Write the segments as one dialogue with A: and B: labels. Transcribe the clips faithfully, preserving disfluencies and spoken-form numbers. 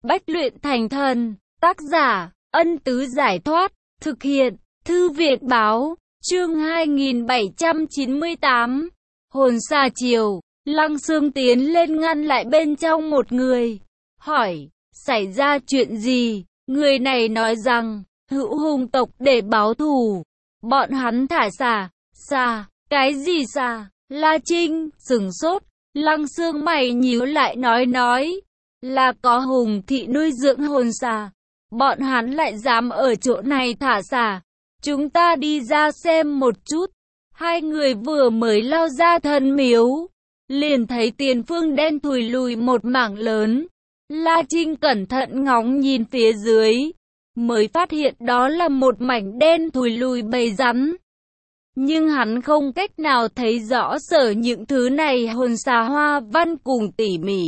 A: Bách luyện thành thần. Tác giả, Ân Tứ Giải Thoát. Thực hiện, Thư Việt Báo. Chương hai nghìn bảy trăm chín mươi tám. Hồn xà chiều. Lăng Xương tiến lên ngăn lại bên trong một người. Hỏi, xảy ra chuyện gì? Người này nói rằng, hữu hùng tộc để báo thù. Bọn hắn thả xà. Xà, cái gì xà? La Trinh, sửng sốt. Lăng Xương mày nhíu lại nói nói. Là có hùng thị nuôi dưỡng hồn xà. Bọn hắn lại dám ở chỗ này thả xà. Chúng ta đi ra xem một chút. Hai người vừa mới lao ra thần miếu, liền thấy tiền phương đen thùi lùi một mảng lớn. La Trinh cẩn thận ngóng nhìn phía dưới, mới phát hiện đó là một mảnh đen thùi lùi bầy rắn. Nhưng hắn không cách nào thấy rõ sở những thứ này hồn xà hoa văn cùng tỉ mỉ.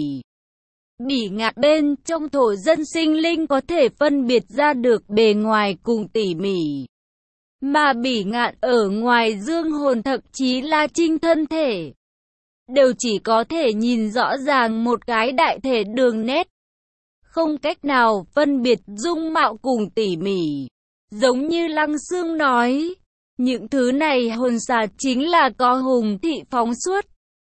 A: Bỉ ngạn bên trong thổ dân sinh linh có thể phân biệt ra được bề ngoài cùng tỉ mỉ. Mà bỉ ngạn ở ngoài dương hồn thậm chí La Trinh thân thể, đều chỉ có thể nhìn rõ ràng một cái đại thể đường nét. Không cách nào phân biệt dung mạo cùng tỉ mỉ. Giống như Lăng Xương nói, những thứ này hồn xà chính là có hùng thị phóng xuất.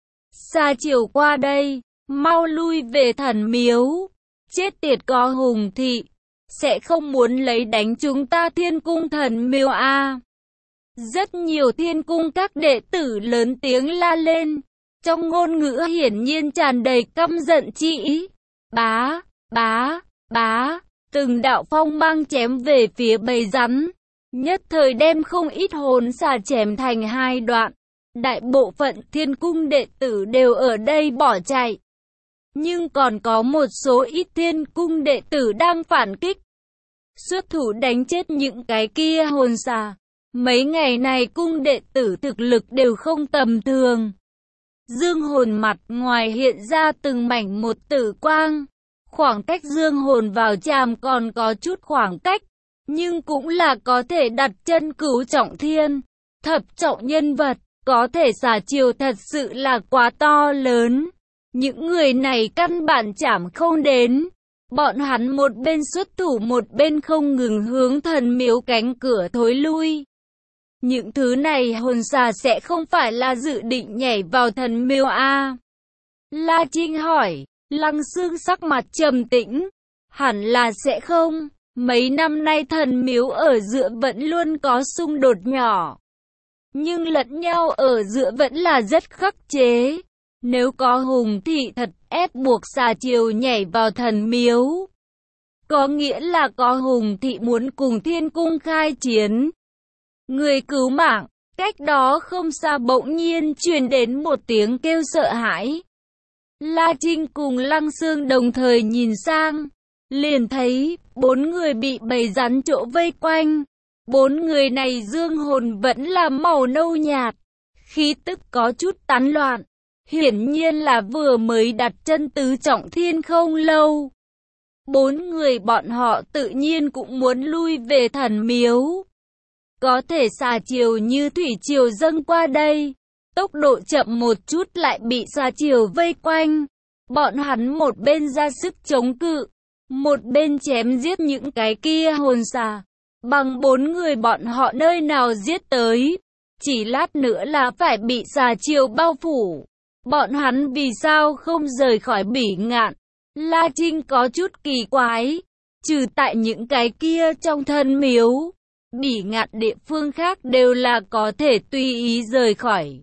A: Xà chiều qua đây, mau lui về thần miếu. Chết tiệt có hùng thị, sẽ không muốn lấy đánh chúng ta Thiên Cung thần miếu a. Rất nhiều Thiên Cung các đệ tử lớn tiếng la lên, trong ngôn ngữ hiển nhiên tràn đầy căm giận chi ý. Bá, bá, bá, từng đạo phong mang chém về phía bầy rắn, nhất thời đem không ít hồn xà chém thành hai đoạn. Đại bộ phận Thiên Cung đệ tử đều ở đây bỏ chạy, nhưng còn có một số ít Thiên Cung đệ tử đang phản kích, xuất thủ đánh chết những cái kia hồn xà. Mấy ngày này cung đệ tử thực lực đều không tầm thường. Dương hồn mặt ngoài hiện ra từng mảnh một tử quang. Khoảng cách dương hồn vào tràm còn có chút khoảng cách, nhưng cũng là có thể đặt chân cứu trọng thiên, thập trọng nhân vật. Có thể xà chiều thật sự là quá to lớn. Những người này căn bản chảm không đến. Bọn hắn một bên xuất thủ một bên không ngừng hướng thần miếu cánh cửa thối lui. Những thứ này hồn xà sẽ không phải là dự định nhảy vào thần miếu a? La Trinh hỏi. Lăng Xương sắc mặt trầm tĩnh. Hẳn là sẽ không. Mấy năm nay thần miếu ở giữa vẫn luôn có xung đột nhỏ, nhưng lẫn nhau ở giữa vẫn là rất khắc chế. Nếu có hùng thị thật ép buộc xà chiều nhảy vào thần miếu, có nghĩa là có hùng thị muốn cùng Thiên Cung khai chiến. Người cứu mạng. Cách đó không xa bỗng nhiên truyền đến một tiếng kêu sợ hãi. La Trinh cùng Lăng Xương đồng thời nhìn sang, liền thấy bốn người bị bầy rắn chỗ vây quanh. Bốn người này dương hồn vẫn là màu nâu nhạt, khí tức có chút tán loạn, hiển nhiên là vừa mới đặt chân tứ trọng thiên không lâu. Bốn người bọn họ tự nhiên cũng muốn lui về thần miếu. Có thể xà chiều như thủy triều dâng qua đây, tốc độ chậm một chút lại bị xà chiều vây quanh. Bọn hắn một bên ra sức chống cự, một bên chém giết những cái kia hồn xà. Bằng bốn người bọn họ nơi nào giết tới, chỉ lát nữa là phải bị xà chiều bao phủ. Bọn hắn vì sao không rời khỏi bỉ ngạn? La Trinh có chút kỳ quái. Trừ tại những cái kia trong thần miếu, bỉ ngạn địa phương khác đều là có thể tùy ý rời khỏi.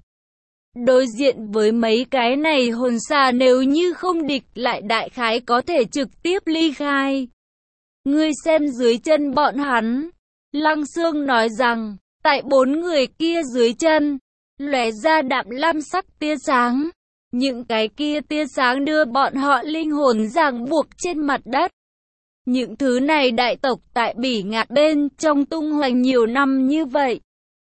A: Đối diện với mấy cái này hồn xà nếu như không địch lại đại khái có thể trực tiếp ly khai. Ngươi xem dưới chân bọn hắn. Lăng Xương nói rằng, tại bốn người kia dưới chân, lóe ra đạm lam sắc tia sáng. Những cái kia tia sáng đưa bọn họ linh hồn ràng buộc trên mặt đất. Những thứ này đại tộc tại bỉ ngạn bên trong tung hoành nhiều năm như vậy,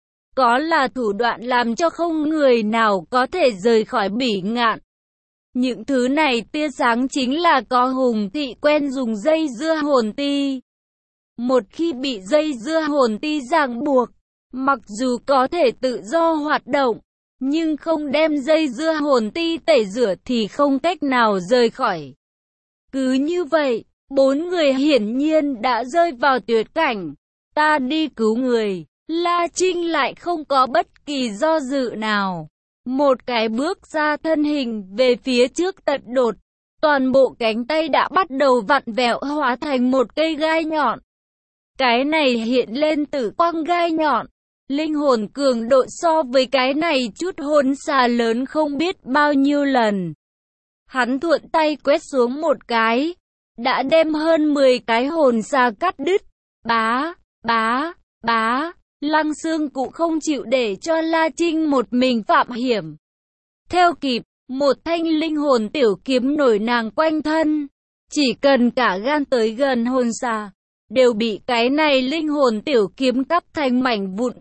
A: có là thủ đoạn làm cho không người nào có thể rời khỏi bỉ ngạn. Những thứ này tia sáng chính là có hùng thị quen dùng dây dưa hồn ti. Một khi bị dây dưa hồn ti ràng buộc, mặc dù có thể tự do hoạt động, nhưng không đem dây dưa hồn ti tẩy rửa thì không cách nào rời khỏi. Cứ như vậy, Bốn người hiển nhiên đã rơi vào tuyệt cảnh. Ta đi cứu người. La Trinh lại không có bất kỳ do dự nào. Một cái bước ra, thân hình về phía trước tật đột. Toàn bộ cánh tay đã bắt đầu vặn vẹo hóa thành một cây gai nhọn. Cái này hiện lên tử quang gai nhọn. Linh hồn cường độ so với cái này chút hồn xà lớn không biết bao nhiêu lần. Hắn thuận tay quét xuống một cái. Đã đem hơn mười cái hồn xà cắt đứt. Bá, bá, bá. Lăng Xương cũng không chịu để cho La Trinh một mình phạm hiểm. Theo kịp, một thanh linh hồn tiểu kiếm nổi nàng quanh thân. Chỉ cần cả gan tới gần hồn xà, đều bị cái này linh hồn tiểu kiếm cắt thành mảnh vụn.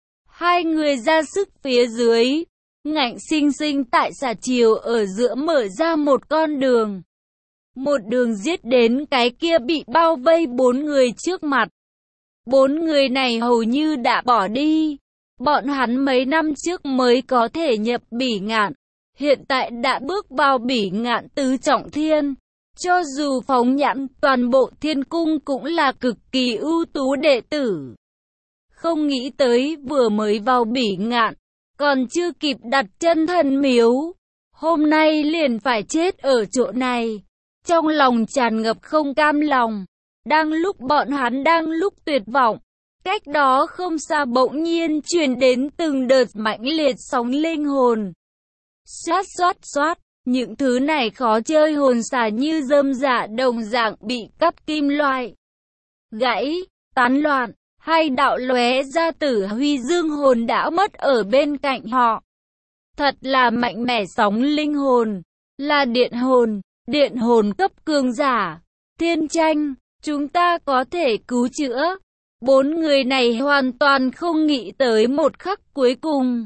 A: Hai người ra sức phía dưới, ngạnh sinh sinh tại xà chiều ở giữa mở ra một con đường. Một đường giết đến cái kia bị bao vây bốn người trước mặt. Bốn người này hầu như đã bỏ đi. Bọn hắn mấy năm trước mới có thể nhập Bỉ Ngạn, hiện tại đã bước vào Bỉ Ngạn tứ trọng thiên. Cho dù phóng nhãn toàn bộ thiên cung cũng là cực kỳ ưu tú đệ tử. Không nghĩ tới vừa mới vào Bỉ Ngạn, còn chưa kịp đặt chân thần miếu, hôm nay liền phải chết ở chỗ này. Trong lòng tràn ngập không cam lòng. Đang lúc bọn hắn đang lúc tuyệt vọng, cách đó không xa bỗng nhiên truyền đến từng đợt mãnh liệt sóng linh hồn. Xoát xoát xoát, những thứ này khó chơi hồn xà như rơm rạ đồng dạng bị cắt kim loại. Gãy, tán loạn, hai đạo lóe ra tử huy dương hồn đã mất ở bên cạnh họ. Thật là mạnh mẽ sóng linh hồn, là điện hồn, điện hồn cấp cường giả. Thiên Tranh, chúng ta có thể cứu chữa. Bốn người này hoàn toàn không nghĩ tới một khắc cuối cùng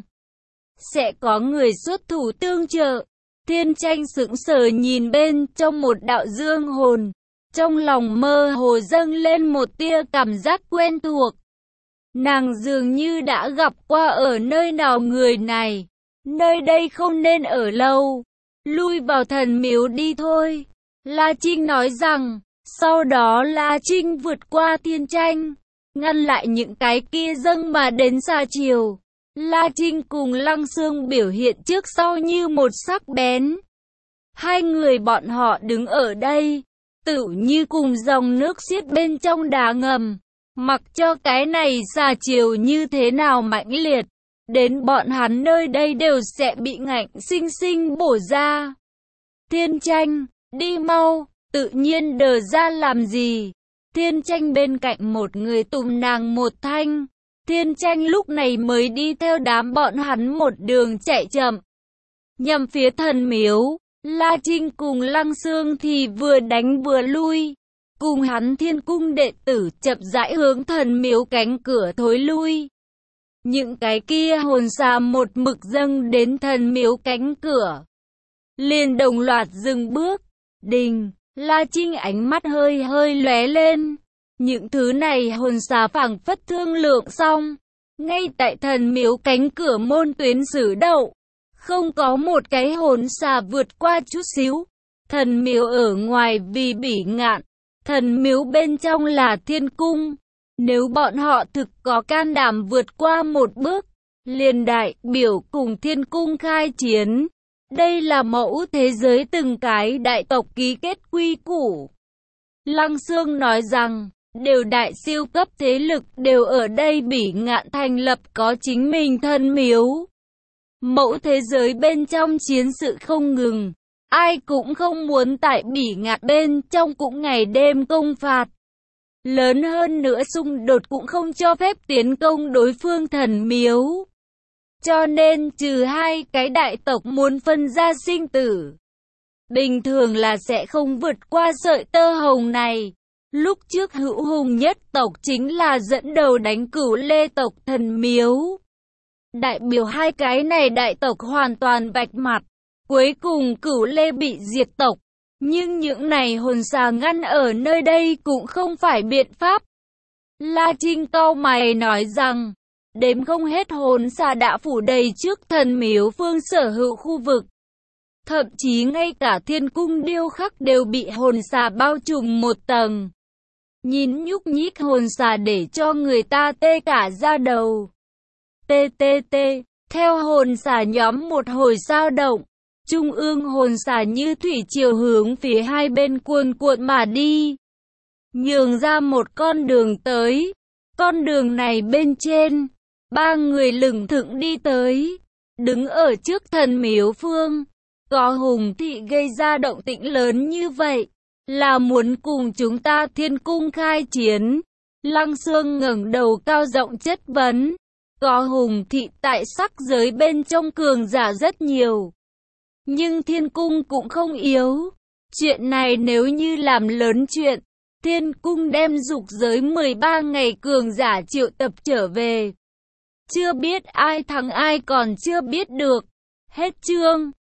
A: sẽ có người xuất thủ tương trợ. Thiên Tranh sững sờ nhìn bên trong một đạo dương hồn, trong lòng mơ hồ dâng lên một tia cảm giác quen thuộc. Nàng dường như đã gặp qua ở nơi nào người này. Nơi đây không nên ở lâu, lui vào thần miếu đi thôi. La Trinh nói rằng. Sau đó La Trinh vượt qua Thiên Tranh, ngăn lại những cái kia dâng mà đến xà chiều. La Trinh cùng Lăng Xương biểu hiện trước sau như một sắc bén. Hai người bọn họ đứng ở đây, tựu như cùng dòng nước xiết bên trong đá ngầm. Mặc cho cái này xà chiều như thế nào mãnh liệt, đến bọn hắn nơi đây đều sẽ bị ngạnh sinh sinh bổ ra. Thiên Tranh, đi mau! Tự nhiên đờ ra làm gì? Thiên Tranh bên cạnh một người tùm nàng một thanh. Thiên Tranh lúc này mới đi theo đám bọn hắn một đường chạy chậm nhằm phía thần miếu. La Trinh cùng Lăng Xương thì vừa đánh vừa lui, cùng hắn thiên cung đệ tử chậm rãi hướng thần miếu cánh cửa thối lui. Những cái kia hồn xà một mực dâng đến thần miếu cánh cửa, liền đồng loạt dừng bước. Đình! La Trinh ánh mắt hơi hơi lóe lên. Những thứ này hồn xà phảng phất thương lượng xong, ngay tại thần miếu cánh cửa môn tuyến xử đậu. Không có một cái hồn xà vượt qua chút xíu. Thần miếu ở ngoài vì Bỉ Ngạn, thần miếu bên trong là thiên cung. Nếu bọn họ thực có can đảm vượt qua một bước, liền đại biểu cùng thiên cung khai chiến. Đây là mẫu thế giới từng cái đại tộc ký kết quy củ. Lăng Xương nói rằng, đều đại siêu cấp thế lực đều ở đây Bỉ Ngạn thành lập có chính mình thần miếu. Mẫu thế giới bên trong chiến sự không ngừng, ai cũng không muốn tại Bỉ Ngạn bên trong cũng ngày đêm công phạt. Lớn hơn nữa xung đột cũng không cho phép tiến công đối phương thần miếu. Cho nên trừ hai cái đại tộc muốn phân ra sinh tử, bình thường là sẽ không vượt qua sợi tơ hồng này. Lúc trước Hữu Hùng nhất tộc chính là dẫn đầu đánh Cửu Lê tộc thần miếu. Đại biểu hai cái này đại tộc hoàn toàn vạch mặt. Cuối cùng Cửu Lê bị diệt tộc. Nhưng những này hồn xà ngăn ở nơi đây cũng không phải biện pháp. La Trinh cau mày nói rằng, đếm không hết hồn xà đã phủ đầy trước thần miếu phương sở hữu khu vực. Thậm chí ngay cả thiên cung điêu khắc đều bị hồn xà bao trùm một tầng. Nhìn nhúc nhích hồn xà để cho người ta tê cả da đầu. Tê tê tê, theo hồn xà nhóm một hồi dao động, trung ương hồn xà như thủy triều hướng phía hai bên cuồn cuộn mà đi, nhường ra một con đường tới. Con đường này bên trên, ba người lững thững đi tới, đứng ở trước thần miếu phương. Có Hùng Thị gây ra động tĩnh lớn như vậy, là muốn cùng chúng ta thiên cung khai chiến. Lăng Xương ngẩng đầu cao giọng chất vấn. Có Hùng Thị tại sắc giới bên trong cường giả rất nhiều, nhưng thiên cung cũng không yếu. Chuyện này nếu như làm lớn chuyện, thiên cung đem dục giới mười ba ngày cường giả triệu tập trở về. Chưa biết ai thắng ai còn chưa biết được. Hết chương.